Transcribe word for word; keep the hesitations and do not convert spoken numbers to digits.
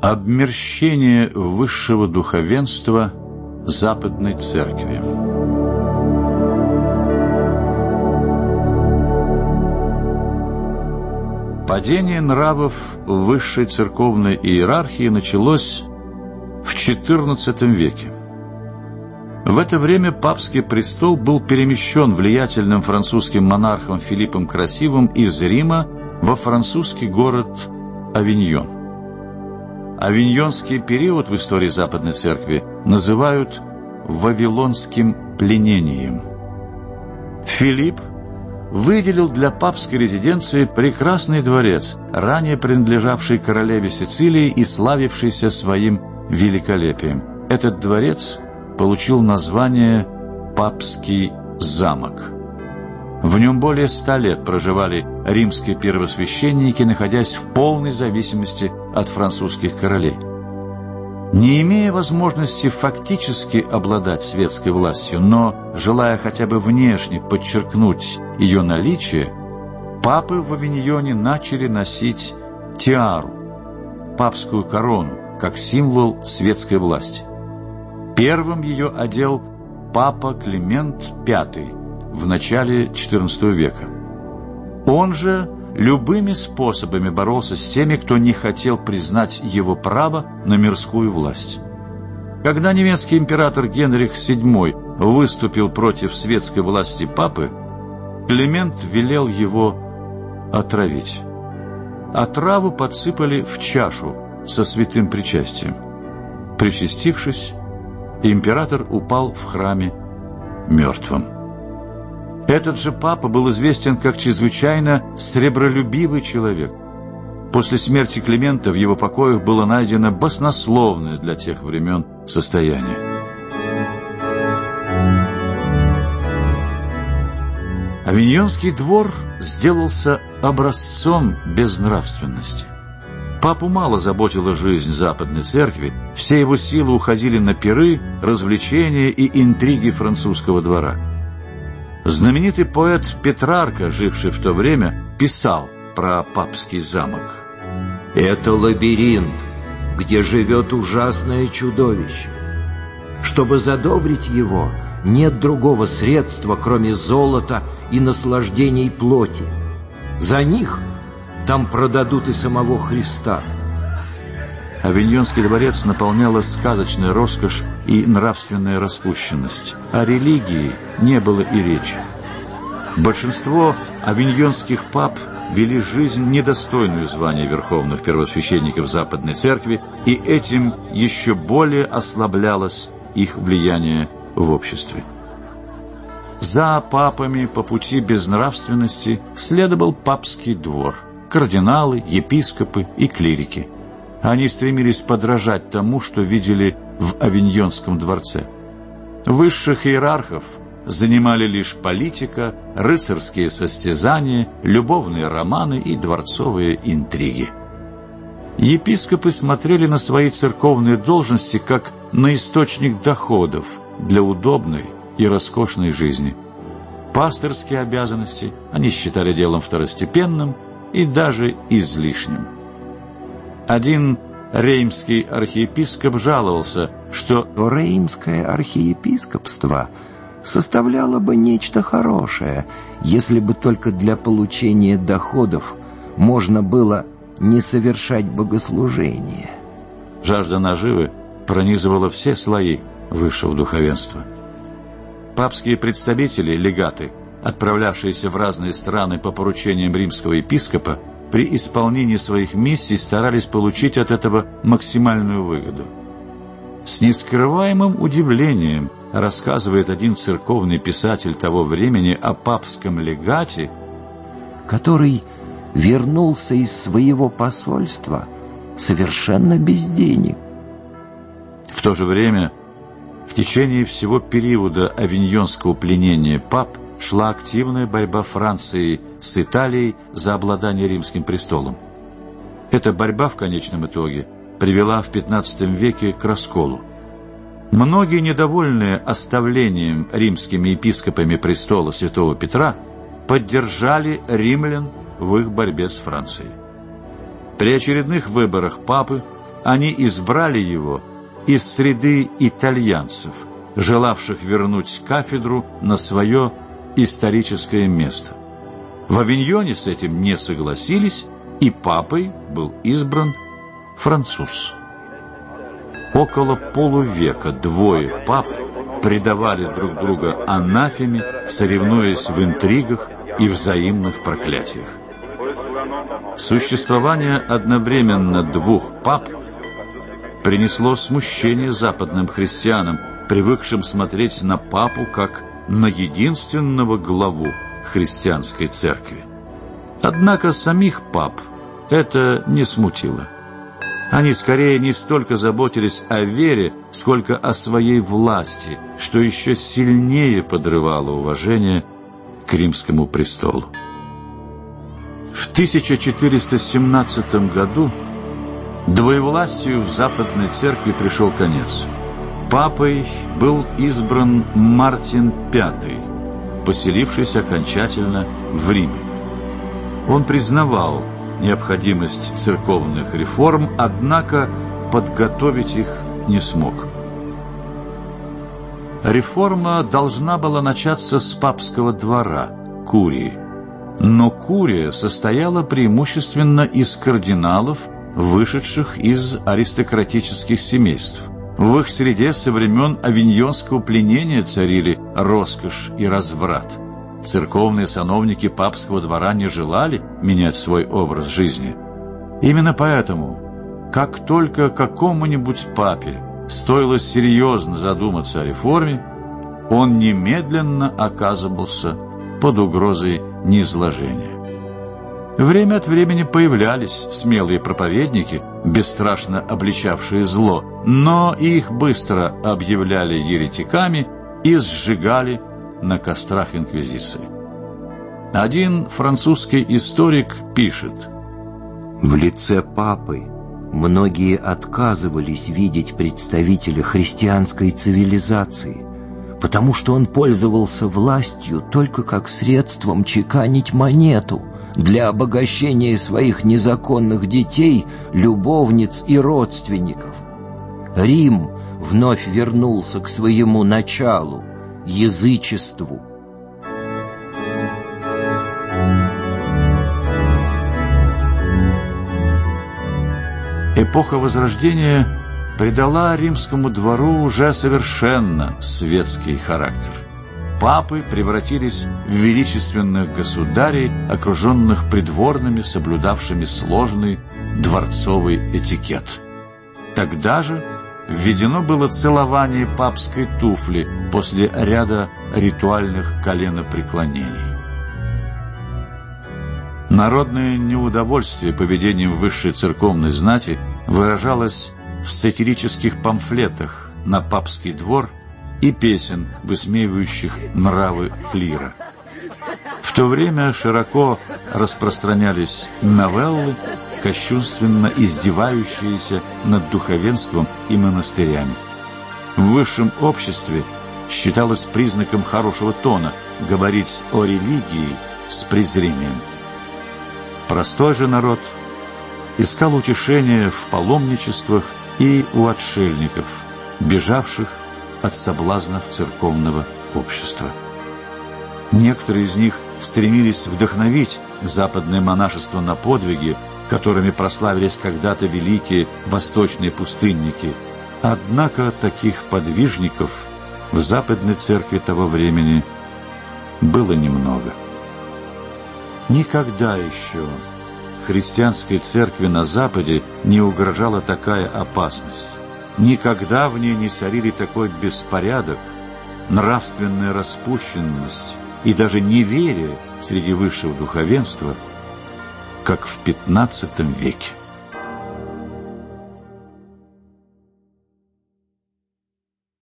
Обмерщение высшего духовенства Западной Церкви. Падение нравов высшей церковной иерархии началось в четырнадцатом веке. В это время папский престол был перемещен влиятельным французским монархом Филиппом Красивым из Рима во французский город Авиньон. Авиньонский период в истории Западной Церкви называют Вавилонским пленением. Филипп выделил для папской резиденции прекрасный дворец, ранее принадлежавший королеве Сицилии и славившийся своим великолепием. Этот дворец получил название «Папский замок». В нем более ста лет проживали римские первосвященники, находясь в полной зависимости от французских королей. Не имея возможности фактически обладать светской властью, но желая хотя бы внешне подчеркнуть ее наличие, папы в Авиньоне начали носить тиару, папскую корону, как символ светской власти. Первым ее одел папа Климент Пятый в начале четырнадцатого века. Он же любыми способами боролся с теми, кто не хотел признать его право на мирскую власть. Когда немецкий император Генрих седьмой выступил против светской власти папы, Климент велел его отравить. Отраву подсыпали в чашу со святым причастием. Причастившись, император упал в храме мертвым. Этот же папа был известен как чрезвычайно сребролюбивый человек. После смерти Климента в его покоях было найдено баснословное для тех времен состояние. Авиньонский двор сделался образцом безнравственности. Папу мало заботила жизнь Западной Церкви, все его силы уходили на пиры, развлечения и интриги французского двора. Знаменитый поэт Петрарка, живший в то время, писал про папский замок. «Это лабиринт, где живет ужасное чудовище. Чтобы задобрить его, нет другого средства, кроме золота и наслаждений плоти. За них там продадут и самого Христа». Авиньонский дворец наполняла сказочная роскошь и нравственная распущенность. О религии не было и речи. Большинство авиньонских пап вели жизнь, недостойную звания верховных первосвященников Западной Церкви, и этим еще более ослаблялось их влияние в обществе. За папами по пути безнравственности следовал папский двор, кардиналы, епископы и клирики. Они стремились подражать тому, что видели в Авиньонском дворце. Высших иерархов занимали лишь политика, рыцарские состязания, любовные романы и дворцовые интриги. Епископы смотрели на свои церковные должности как на источник доходов для удобной и роскошной жизни. Пастырские обязанности они считали делом второстепенным и даже излишним. Один реймский архиепископ жаловался, что реймское архиепископство составляло бы нечто хорошее, если бы только для получения доходов можно было не совершать богослужение. Жажда наживы пронизывала все слои высшего духовенства. Папские представители, легаты, отправлявшиеся в разные страны по поручениям римского епископа, при исполнении своих миссий старались получить от этого максимальную выгоду. С нескрываемым удивлением рассказывает один церковный писатель того времени о папском легате, который вернулся из своего посольства совершенно без денег. В то же время, в течение всего периода авиньонского пленения пап шла активная борьба Франции с Италией за обладание римским престолом. Эта борьба в конечном итоге привела в пятнадцатом веке к расколу. Многие, недовольные оставлением римскими епископами престола святого Петра, поддержали римлян в их борьбе с Францией. При очередных выборах папы они избрали его из среды итальянцев, желавших вернуть кафедру на свое историческое место. В Авиньоне с этим не согласились, и папой был избран француз. Около полувека двое пап предавали друг друга анафеме, соревнуясь в интригах и взаимных проклятиях. Существование одновременно двух пап принесло смущение западным христианам, привыкшим смотреть на папу как на единственного главу христианской церкви. Однако самих пап это не смутило. Они скорее не столько заботились о вере, сколько о своей власти, что еще сильнее подрывало уважение к римскому престолу. В тысяча четыреста семнадцатом году двоевластию в Западной Церкви пришел конец. Папой был избран Мартин Пятый, поселившийся окончательно в Риме. Он признавал необходимость церковных реформ, однако подготовить их не смог. Реформа должна была начаться с папского двора, курии. Но курия состояла преимущественно из кардиналов, вышедших из аристократических семейств. В их среде со времен авиньонского пленения царили роскошь и разврат. Церковные сановники папского двора не желали менять свой образ жизни. Именно поэтому, как только какому-нибудь папе стоило серьезно задуматься о реформе, он немедленно оказывался под угрозой низложения. Время от времени появлялись смелые проповедники, бесстрашно обличавшие зло, но их быстро объявляли еретиками и сжигали на кострах инквизиции. Один французский историк пишет: в лице папы многие отказывались видеть представителя христианской цивилизации, потому что он пользовался властью только как средством чеканить монету для обогащения своих незаконных детей, любовниц и родственников. Рим вновь вернулся к своему началу — язычеству. Эпоха Возрождения придала римскому двору уже совершенно светский характер. Папы превратились в величественных государей, окруженных придворными, соблюдавшими сложный дворцовый этикет. Тогда же введено было целование папской туфли после ряда ритуальных коленопреклонений. Народное неудовольствие поведением высшей церковной знати выражалось в сатирических памфлетах на папский двор и песен, высмеивающих нравы клира. В то время широко распространялись новеллы, кощунственно издевающиеся над духовенством и монастырями. В высшем обществе считалось признаком хорошего тона говорить о религии с презрением. Простой же народ искал утешения в паломничествах и у отшельников, бежавших от соблазнов церковного общества. Некоторые из них стремились вдохновить западное монашество на подвиги, которыми прославились когда-то великие восточные пустынники. Однако таких подвижников в Западной Церкви того времени было немного. Никогда еще христианской церкви на Западе не угрожала такая опасность. Никогда в ней не царили такой беспорядок, нравственная распущенность и даже неверие среди высшего духовенства, как в пятнадцатом веке.